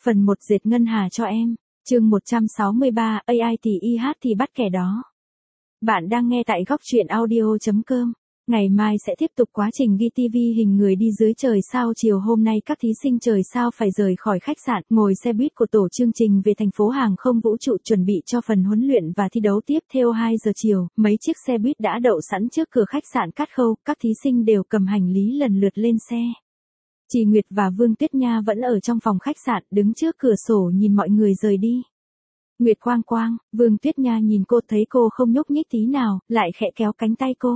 Phần 1 dệt ngân hà cho em. Chương 163, AI thì IH thì bắt kẻ đó. Bạn đang nghe tại góc truyện audio.com. Ngày mai sẽ tiếp tục quá trình ghi TV hình người đi dưới trời sao. Chiều hôm nay các thí sinh trời sao phải rời khỏi khách sạn, ngồi xe buýt của tổ chương trình về thành phố hàng không vũ trụ chuẩn bị cho phần huấn luyện và thi đấu tiếp theo 2 giờ chiều. Mấy chiếc xe buýt đã đậu sẵn trước cửa khách sạn Cát Khâu, các thí sinh đều cầm hành lý lần lượt lên xe. Chị Nguyệt và Vương Tuyết Nha vẫn ở trong phòng khách sạn, đứng trước cửa sổ nhìn mọi người rời đi. Nguyệt Quang Quang, Vương Tuyết Nha nhìn cô, thấy cô không nhúc nhích tí nào, lại khẽ kéo cánh tay cô.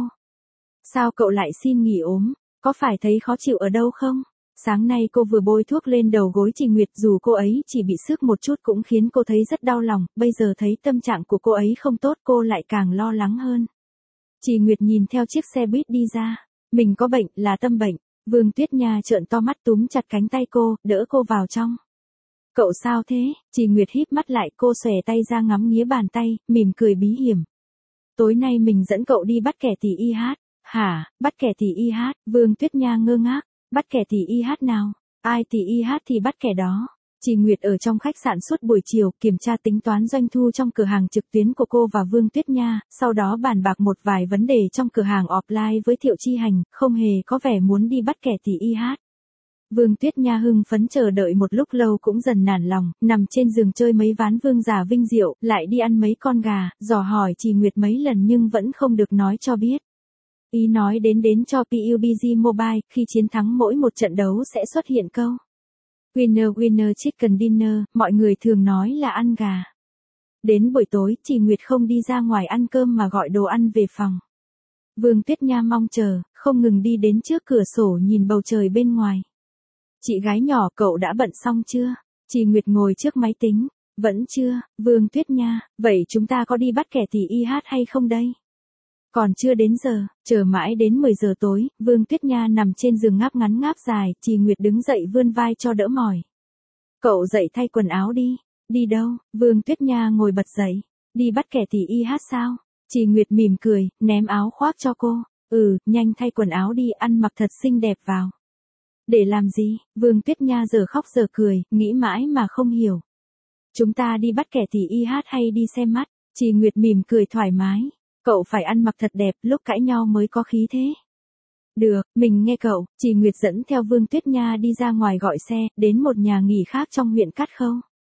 Sao cậu lại xin nghỉ ốm, có phải thấy khó chịu ở đâu không? Sáng nay cô vừa bôi thuốc lên đầu gối chị Nguyệt, dù cô ấy chỉ bị xước một chút cũng khiến cô thấy rất đau lòng, bây giờ thấy tâm trạng của cô ấy không tốt cô lại càng lo lắng hơn. Chị Nguyệt nhìn theo chiếc xe buýt đi ra, mình có bệnh, là tâm bệnh. Vương Tuyết Nha trợn to mắt túm chặt cánh tay cô, đỡ cô vào trong. Cậu sao thế? Chị Nguyệt híp mắt lại, cô xòe tay ra ngắm nghía bàn tay, mỉm cười bí hiểm. Tối nay mình dẫn cậu đi bắt kẻ tỷ IH. Hả, bắt kẻ tỷ IH? Vương Tuyết Nha ngơ ngác. Bắt kẻ tỷ IH nào? Ai tỷ IH thì bắt kẻ đó. Chị Nguyệt ở trong khách sạn suốt buổi chiều, kiểm tra tính toán doanh thu trong cửa hàng trực tuyến của cô và Vương Tuyết Nha, sau đó bàn bạc một vài vấn đề trong cửa hàng offline với Thiệu Chi Hành, không hề có vẻ muốn đi bắt kẻ tỷ IH. Vương Tuyết Nha hưng phấn chờ đợi một lúc lâu cũng dần nản lòng, nằm trên giường chơi mấy ván vương giả vinh diệu, lại đi ăn mấy con gà, dò hỏi chị Nguyệt mấy lần nhưng vẫn không được nói cho biết. Ý nói đến cho PUBG Mobile, khi chiến thắng mỗi một trận đấu sẽ xuất hiện câu Winner winner chicken dinner, mọi người thường nói là ăn gà. Đến buổi tối, chị Nguyệt không đi ra ngoài ăn cơm mà gọi đồ ăn về phòng. Vương Tuyết Nha mong chờ, không ngừng đi đến trước cửa sổ nhìn bầu trời bên ngoài. Chị gái nhỏ, cậu đã bận xong chưa? Chị Nguyệt ngồi trước máy tính. Vẫn chưa, Vương Tuyết Nha, vậy chúng ta có đi bắt kẻ tỷ IH hay không đây? Còn chưa đến giờ, chờ mãi đến 10 giờ tối, Vương Tuyết Nha nằm trên giường ngáp ngắn ngáp dài, chị Nguyệt đứng dậy vươn vai cho đỡ mỏi. Cậu dậy thay quần áo đi. Đi đâu? Vương Tuyết Nha ngồi bật dậy. Đi bắt kẻ tỷ IH sao? Chị Nguyệt mỉm cười, ném áo khoác cho cô. Nhanh thay quần áo đi, ăn mặc thật xinh đẹp vào. Để làm gì? Vương Tuyết Nha giờ khóc giờ cười, nghĩ mãi mà không hiểu. Chúng ta đi bắt kẻ tỷ IH hay đi xem mắt? Chị Nguyệt mỉm cười thoải mái. Cậu phải ăn mặc thật đẹp, lúc cãi nhau mới có khí thế. Được, mình nghe cậu. Chị Nguyệt dẫn theo Vương Tuyết Nha đi ra ngoài gọi xe, đến một nhà nghỉ khác trong huyện Cát Khâu.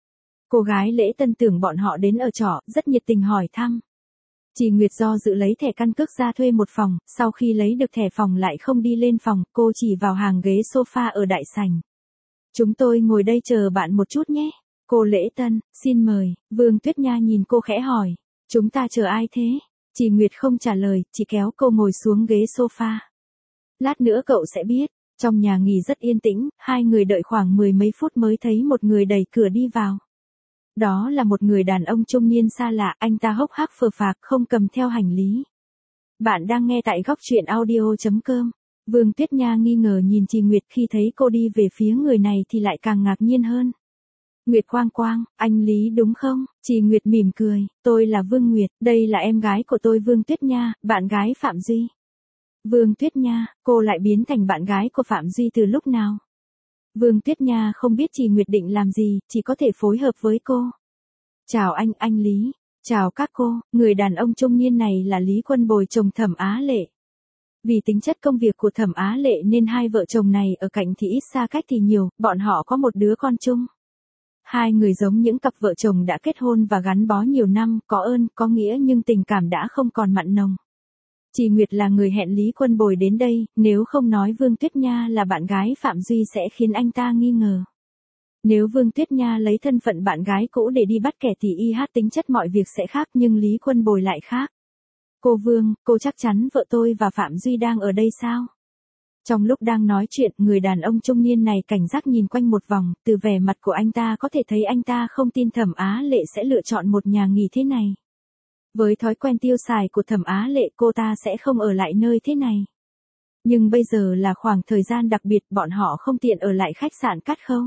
Cô gái lễ tân tưởng bọn họ đến ở trọ, rất nhiệt tình hỏi thăm. Chị Nguyệt do dự lấy thẻ căn cước ra thuê một phòng, sau khi lấy được thẻ phòng lại không đi lên phòng, cô chỉ vào hàng ghế sofa ở đại sảnh. Chúng tôi ngồi đây chờ bạn một chút nhé. Cô lễ tân, xin mời. Vương Tuyết Nha nhìn cô khẽ hỏi. Chúng ta chờ ai thế? Chị Nguyệt không trả lời, chỉ kéo cô ngồi xuống ghế sofa. Lát nữa cậu sẽ biết. Trong nhà nghỉ rất yên tĩnh, hai người đợi khoảng 10 mấy phút mới thấy một người đẩy cửa đi vào. Đó là một người đàn ông trung niên xa lạ, anh ta hốc hác phờ phạc không cầm theo hành lý. Bạn đang nghe tại góc truyện audio.com. Vương Tuyết Nha nghi ngờ nhìn chị Nguyệt, khi thấy cô đi về phía người này thì lại càng ngạc nhiên hơn. Nguyệt Quang Quang, anh Lý đúng không? Chị Nguyệt mỉm cười, tôi là Vương Nguyệt, đây là em gái của tôi Vương Tuyết Nha, bạn gái Phạm Duy. Vương Tuyết Nha, cô lại biến thành bạn gái của Phạm Duy từ lúc nào? Vương Tuyết Nha không biết chị Nguyệt định làm gì, chỉ có thể phối hợp với cô. Chào anh Lý. Chào các cô, người đàn ông trung niên này là Lý Quân Bồi, chồng Thẩm Á Lệ. Vì tính chất công việc của Thẩm Á Lệ nên hai vợ chồng này ở cạnh thì ít, xa cách thì nhiều, bọn họ có một đứa con chung. Hai người giống những cặp vợ chồng đã kết hôn và gắn bó nhiều năm, có ơn, có nghĩa nhưng tình cảm đã không còn mặn nồng. Chị Nguyệt là người hẹn Lý Quân Bồi đến đây, nếu không nói Vương Tuyết Nha là bạn gái Phạm Duy sẽ khiến anh ta nghi ngờ. Nếu Vương Tuyết Nha lấy thân phận bạn gái cũ để đi bắt kẻ tỷ IH tính chất mọi việc sẽ khác, nhưng Lý Quân Bồi lại khác. Cô Vương, cô chắc chắn vợ tôi và Phạm Duy đang ở đây sao? Trong lúc đang nói chuyện, người đàn ông trung niên này cảnh giác nhìn quanh một vòng, từ vẻ mặt của anh ta có thể thấy anh ta không tin Thẩm Á Lệ sẽ lựa chọn một nhà nghỉ thế này. Với thói quen tiêu xài của Thẩm Á Lệ, cô ta sẽ không ở lại nơi thế này. Nhưng bây giờ là khoảng thời gian đặc biệt, bọn họ không tiện ở lại khách sạn Cát Khâu.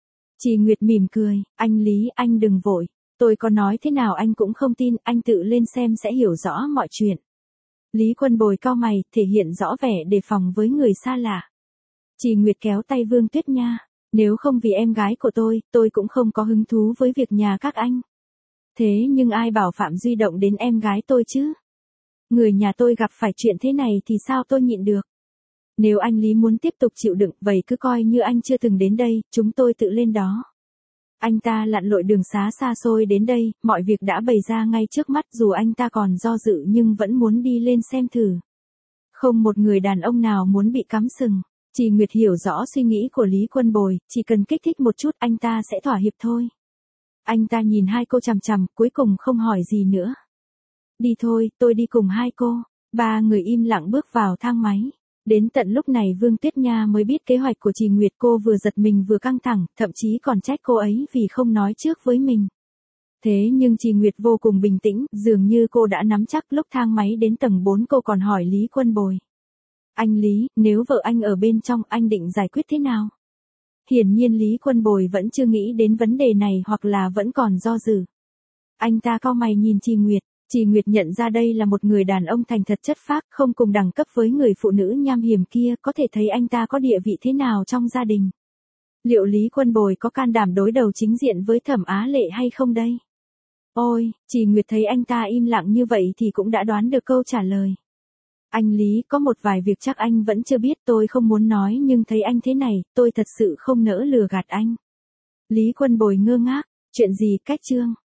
Chị Nguyệt mỉm cười, anh Lý, anh đừng vội. Tôi có nói thế nào anh cũng không tin, anh tự lên xem sẽ hiểu rõ mọi chuyện. Lý Quân Bồi cau mày, thể hiện rõ vẻ đề phòng với người xa lạ. Chị Nguyệt kéo tay Vương Tuyết Nha. Nếu không vì em gái của tôi cũng không có hứng thú với việc nhà các anh. Thế nhưng ai bảo Phạm Duy động đến em gái tôi chứ? Người nhà tôi gặp phải chuyện thế này thì sao tôi nhịn được? Nếu anh Lý muốn tiếp tục chịu đựng, vậy cứ coi như anh chưa từng đến đây, chúng tôi tự lên đó. Anh ta lặn lội đường xá xa xôi đến đây, mọi việc đã bày ra ngay trước mắt, dù anh ta còn do dự nhưng vẫn muốn đi lên xem thử. Không một người đàn ông nào muốn bị cắm sừng. Chị Nguyệt hiểu rõ suy nghĩ của Lý Quân Bồi, chỉ cần kích thích một chút anh ta sẽ thỏa hiệp thôi. Anh ta nhìn hai cô chằm chằm, cuối cùng không hỏi gì nữa. Đi thôi, tôi đi cùng hai cô. Ba người im lặng bước vào thang máy. Đến tận lúc này Vương Tuyết Nha mới biết kế hoạch của chị Nguyệt, cô vừa giật mình vừa căng thẳng, thậm chí còn trách cô ấy vì không nói trước với mình. Thế nhưng chị Nguyệt vô cùng bình tĩnh, dường như cô đã nắm chắc. Lúc thang máy đến tầng 4 cô còn hỏi Lý Quân Bồi. Anh Lý, nếu vợ anh ở bên trong anh định giải quyết thế nào? Hiển nhiên Lý Quân Bồi vẫn chưa nghĩ đến vấn đề này hoặc là vẫn còn do dự. Anh ta cau mày nhìn chị Nguyệt. Chị Nguyệt nhận ra đây là một người đàn ông thành thật chất phác, không cùng đẳng cấp với người phụ nữ nham hiểm kia, có thể thấy anh ta có địa vị thế nào trong gia đình. Liệu Lý Quân Bồi có can đảm đối đầu chính diện với Thẩm Á Lệ hay không đây? Ôi, chị Nguyệt thấy anh ta im lặng như vậy thì cũng đã đoán được câu trả lời. Anh Lý, có một vài việc chắc anh vẫn chưa biết, tôi không muốn nói nhưng thấy anh thế này, tôi thật sự không nỡ lừa gạt anh. Lý Quân Bồi ngơ ngác, chuyện gì, cách Trương?